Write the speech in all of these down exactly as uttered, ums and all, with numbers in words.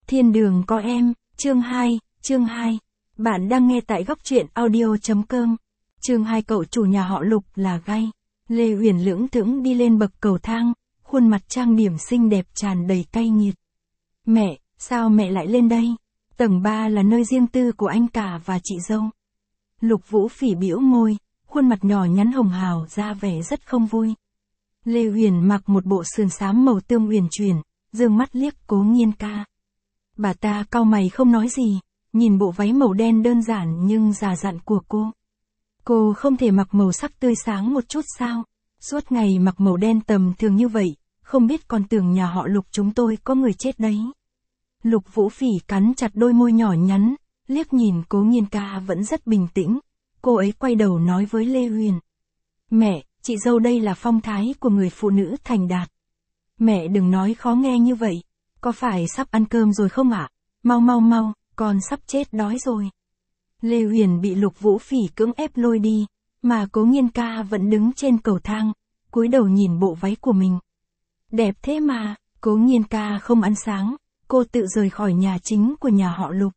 Thiên đường có em, chương hai, chương hai. Bạn đang nghe tại góc truyện audio.com. Chương hai. Cậu chủ nhà họ Lục là gay. Lê Uyển lững thững đi lên bậc cầu thang, khuôn mặt trang điểm xinh đẹp tràn đầy cay nghiệt. Mẹ, sao mẹ lại lên đây? Tầng ba là nơi riêng tư của anh cả và chị dâu. Lục Vũ Phỉ bĩu môi, khuôn mặt nhỏ nhắn hồng hào ra vẻ rất không vui. Lê Uyển mặc một bộ sườn xám màu tương uyển chuyển, dương mắt liếc Cố Nghiên Ca. Bà ta cau mày không nói gì, nhìn bộ váy màu đen đơn giản nhưng già dặn của cô. Cô không thể mặc màu sắc tươi sáng một chút sao? Suốt ngày mặc màu đen tầm thường như vậy, không biết còn tưởng nhà họ Lục chúng tôi có người chết đấy. Lục Vũ Phỉ cắn chặt đôi môi nhỏ nhắn, liếc nhìn Cố Nghiên Ca vẫn rất bình tĩnh. Cô ấy quay đầu nói với Lê Uyển. Mẹ, chị dâu đây là phong thái của người phụ nữ thành đạt. Mẹ đừng nói khó nghe như vậy. Có phải sắp ăn cơm rồi không ạ? Mau mau mau, con sắp chết đói rồi. Lê Uyển bị Lục Vũ Phỉ cưỡng ép lôi đi, mà Cố Nghiên Ca vẫn đứng trên cầu thang, cúi đầu nhìn bộ váy của mình. Đẹp thế mà. Cố Nghiên Ca không ăn sáng, cô tự rời khỏi nhà chính của nhà họ Lục.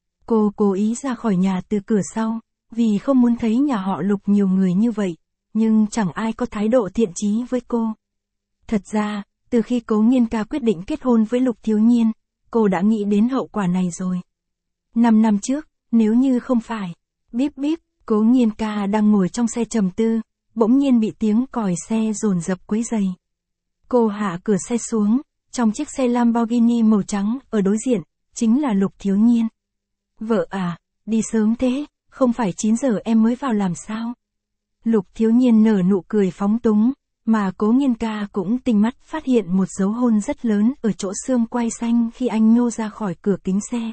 Cô cố ý ra khỏi nhà từ cửa sau, vì không muốn thấy nhà họ Lục nhiều người như vậy, nhưng chẳng ai có thái độ thiện chí với cô. Thật ra, từ khi Cố Nghiên Ca quyết định kết hôn với Lục Thiếu Nhiên, cô đã nghĩ đến hậu quả này rồi. Năm năm trước, nếu như không phải, bíp bíp, Cố Nghiên Ca đang ngồi trong xe trầm tư, bỗng nhiên bị tiếng còi xe dồn dập quấy rầy. Cô hạ cửa xe xuống, trong chiếc xe Lamborghini màu trắng ở đối diện, chính là Lục Thiếu Nhiên. Vợ à, đi sớm thế, không phải chín giờ em mới vào làm sao? Lục Thiếu Nhiên nở nụ cười phóng túng, mà Cố Nghiên Ca cũng tinh mắt phát hiện một dấu hôn rất lớn ở chỗ xương quai xanh khi anh nhô ra khỏi cửa kính xe.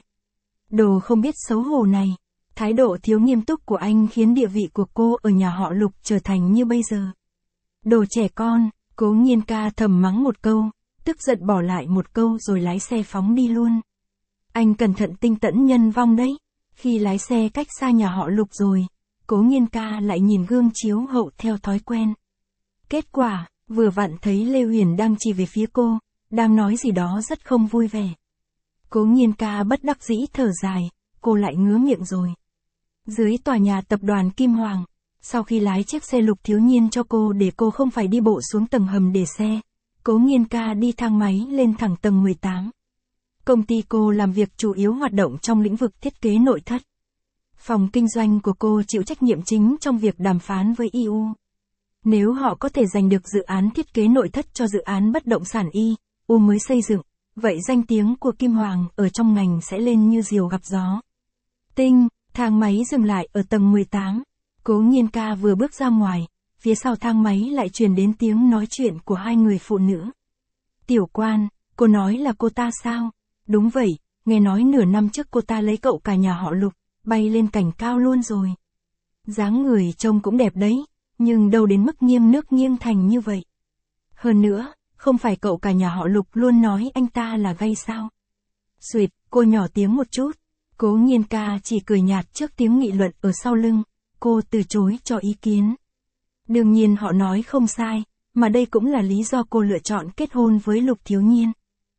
Đồ không biết xấu hổ này, thái độ thiếu nghiêm túc của anh khiến địa vị của cô ở nhà họ Lục trở thành như bây giờ. Đồ trẻ con, Cố Nghiên Ca thầm mắng một câu, tức giận bỏ lại một câu rồi lái xe phóng đi luôn. Anh cẩn thận tinh tẫn nhân vong đấy. Khi lái xe cách xa nhà họ Lục rồi, Cố Nghiên Ca lại nhìn gương chiếu hậu theo thói quen. Kết quả, vừa vặn thấy Lê Uyển đang chỉ về phía cô, đang nói gì đó rất không vui vẻ. Cố Nghiên Ca bất đắc dĩ thở dài, cô lại ngứa miệng rồi. Dưới tòa nhà tập đoàn Kim Hoàng, sau khi lái chiếc xe Lục Thiếu Nhiên cho cô để cô không phải đi bộ xuống tầng hầm để xe, Cố Nghiên Ca đi thang máy lên thẳng tầng mười tám. Công ty cô làm việc chủ yếu hoạt động trong lĩnh vực thiết kế nội thất. Phòng kinh doanh của cô chịu trách nhiệm chính trong việc đàm phán với e u. Nếu họ có thể giành được dự án thiết kế nội thất cho dự án bất động sản e u mới xây dựng, vậy danh tiếng của Kim Hoàng ở trong ngành sẽ lên như diều gặp gió. Tinh, thang máy dừng lại ở tầng mười tám. Cố Nghiên Ca vừa bước ra ngoài, phía sau thang máy lại truyền đến tiếng nói chuyện của hai người phụ nữ. Tiểu Quan, cô nói là cô ta sao? Đúng vậy, nghe nói nửa năm trước cô ta lấy cậu cả nhà họ Lục, bay lên cành cao luôn rồi. Dáng người trông cũng đẹp đấy, nhưng đâu đến mức nghiêng nước nghiêng thành như vậy. Hơn nữa, không phải cậu cả nhà họ Lục luôn nói anh ta là gay sao? Xuỵt, cô nhỏ tiếng một chút. Cố Nghiên Ca chỉ cười nhạt trước tiếng nghị luận ở sau lưng, cô từ chối cho ý kiến. Đương nhiên họ nói không sai, mà đây cũng là lý do cô lựa chọn kết hôn với Lục Thiếu Nhiên.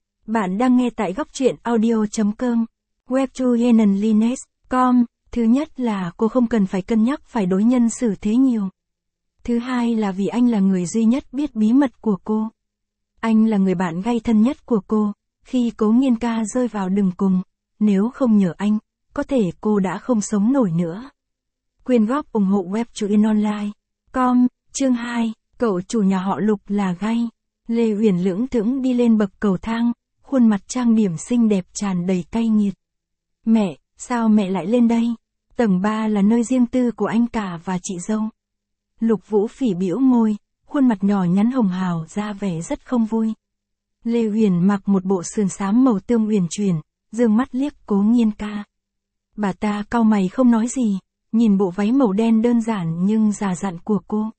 Bạn đang nghe tại góc truyện audio.com, webtoyenanlines chấm com. Thứ nhất là cô không cần phải cân nhắc phải đối nhân xử thế nhiều. Thứ hai là vì anh là người duy nhất biết bí mật của cô. Anh là người bạn gay thân nhất của cô, khi Cố Nghiên Ca rơi vào đường cùng, nếu không nhờ anh, có thể cô đã không sống nổi nữa. Quyên góp ủng hộ webtoyenonline chấm com, chương hai, cậu chủ nhà họ Lục là gay. Lê Uyển lững thững đi lên bậc cầu thang, khuôn mặt trang điểm xinh đẹp tràn đầy cay nghiệt. Mẹ, sao mẹ lại lên đây? Tầng ba là nơi riêng tư của anh cả và chị dâu. Lục Vũ Phỉ bĩu môi, khuôn mặt nhỏ nhắn hồng hào ra vẻ rất không vui. Lê Uyển mặc một bộ sườn xám màu tương uyển chuyển, dương mắt liếc Cố Nghiên Ca. Bà ta cau mày không nói gì, nhìn bộ váy màu đen đơn giản nhưng già dặn của cô.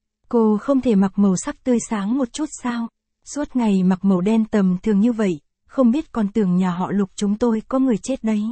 Cô không thể mặc màu sắc tươi sáng một chút sao? Suốt ngày mặc màu đen tầm thường như vậy, không biết còn tưởng nhà họ Lục chúng tôi có người chết đấy.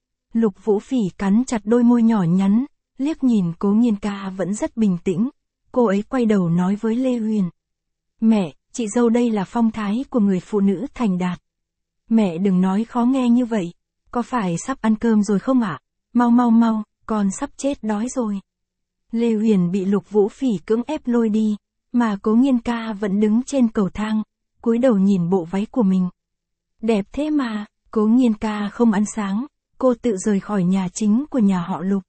Lục Vũ Phỉ cắn chặt đôi môi nhỏ nhắn, liếc nhìn Cố Nghiên Ca vẫn rất bình tĩnh. Cô ấy quay đầu nói với Lê Uyển. Mẹ, chị dâu đây là phong thái của người phụ nữ thành đạt. Mẹ đừng nói khó nghe như vậy. Có phải sắp ăn cơm rồi không ạ? Mau mau mau, con sắp chết đói rồi. Lê Huyền bị Lục Vũ Phỉ cưỡng ép lôi đi, mà Cố Nghiên ca vẫn đứng trên cầu thang, cúi đầu nhìn bộ váy của mình. Đẹp thế mà, Cố Nghiên ca không ăn sáng, cô tự rời khỏi nhà chính của nhà họ Lục.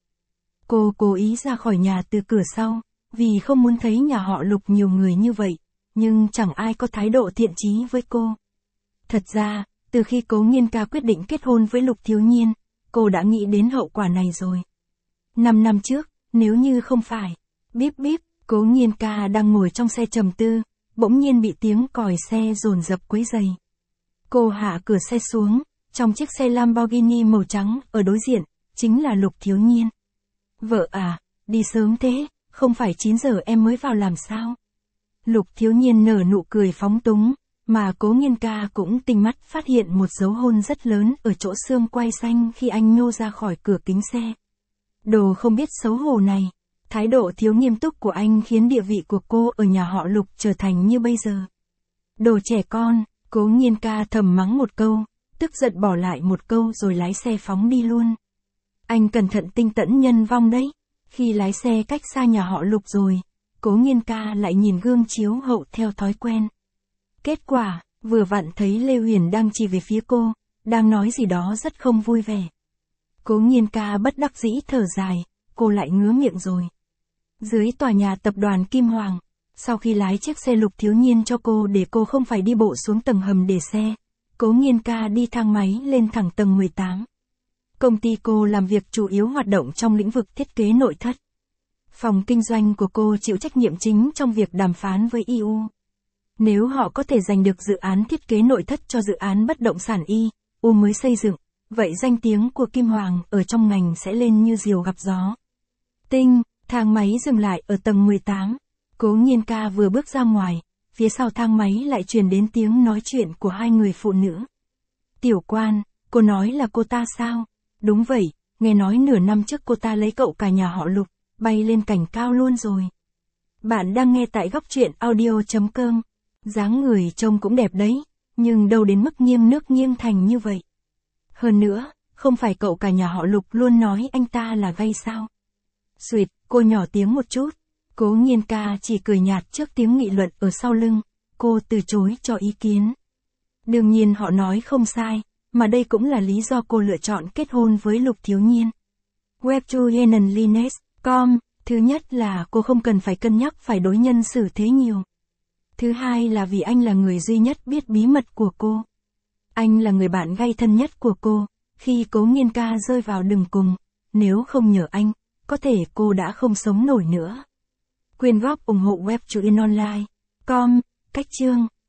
Cô cố ý ra khỏi nhà từ cửa sau, vì không muốn thấy nhà họ Lục nhiều người như vậy, nhưng chẳng ai có thái độ thiện chí với cô. Thật ra, từ khi Cố Nghiên ca quyết định kết hôn với Lục Thiếu Nhiên, cô đã nghĩ đến hậu quả này rồi. Năm năm trước, nếu như không phải, bíp bíp, Cố Nghiên ca đang ngồi trong xe trầm tư, bỗng nhiên bị tiếng còi xe dồn dập quấy rầy. Cô hạ cửa xe xuống, trong chiếc xe Lamborghini màu trắng ở đối diện, chính là Lục Thiếu Nhiên. Vợ à, đi sớm thế, không phải chín giờ em mới vào làm sao? Lục Thiếu Nhiên nở nụ cười phóng túng, mà Cố Nghiên ca cũng tinh mắt phát hiện một dấu hôn rất lớn ở chỗ xương quai xanh khi anh nhô ra khỏi cửa kính xe. Đồ không biết xấu hổ này, thái độ thiếu nghiêm túc của anh khiến địa vị của cô ở nhà họ Lục trở thành như bây giờ. Đồ trẻ con, Cố Nghiên ca thầm mắng một câu, tức giận bỏ lại một câu rồi lái xe phóng đi luôn. Anh cẩn thận tinh tẫn nhân vong đấy. Khi lái xe cách xa nhà họ Lục rồi, Cố Nghiên ca lại nhìn gương chiếu hậu theo thói quen. Kết quả, vừa vặn thấy Lê Huyền đang chỉ về phía cô, đang nói gì đó rất không vui vẻ. Cố Nghiên ca bất đắc dĩ thở dài, cô lại ngứa miệng rồi. Dưới tòa nhà tập đoàn Kim Hoàng, sau khi lái chiếc xe Lục Thiếu Nhiên cho cô để cô không phải đi bộ xuống tầng hầm để xe, Cố Nghiên ca đi thang máy lên thẳng tầng mười tám. Công ty cô làm việc chủ yếu hoạt động trong lĩnh vực thiết kế nội thất. Phòng kinh doanh của cô chịu trách nhiệm chính trong việc đàm phán với e u. Nếu họ có thể giành được dự án thiết kế nội thất cho dự án bất động sản e u mới xây dựng, vậy danh tiếng của Kim Hoàng ở trong ngành sẽ lên như diều gặp gió. Tinh, thang máy dừng lại ở tầng mười tám. Cố Nghiên ca vừa bước ra ngoài, phía sau thang máy lại truyền đến tiếng nói chuyện của hai người phụ nữ. Tiểu Quan, cô nói là cô ta sao? Đúng vậy, nghe nói nửa năm trước cô ta lấy cậu cả nhà họ Lục, bay lên cành cao luôn rồi. Bạn đang nghe tại góc truyện audio chấm com. Dáng người trông cũng đẹp đấy, nhưng đâu đến mức nghiêng nước nghiêng thành như vậy. Hơn nữa, không phải cậu cả nhà họ Lục luôn nói anh ta là gay sao? Xuyệt, cô nhỏ tiếng một chút. Cố Nghiên ca chỉ cười nhạt trước tiếng nghị luận ở sau lưng, cô từ chối cho ý kiến. Đương nhiên họ nói không sai, mà đây cũng là lý do cô lựa chọn kết hôn với Lục Thiếu Nhiên. Webtoyenenlines chấm com, thứ nhất là cô không cần phải cân nhắc phải đối nhân xử thế nhiều. Thứ hai là vì anh là người duy nhất biết bí mật của cô. Anh là người bạn gay thân nhất của cô, khi Cố Nghiên ca rơi vào đường cùng, nếu không nhờ anh, có thể cô đã không sống nổi nữa. Quyên góp ủng hộ Webtoyenonline chấm com, cách chương.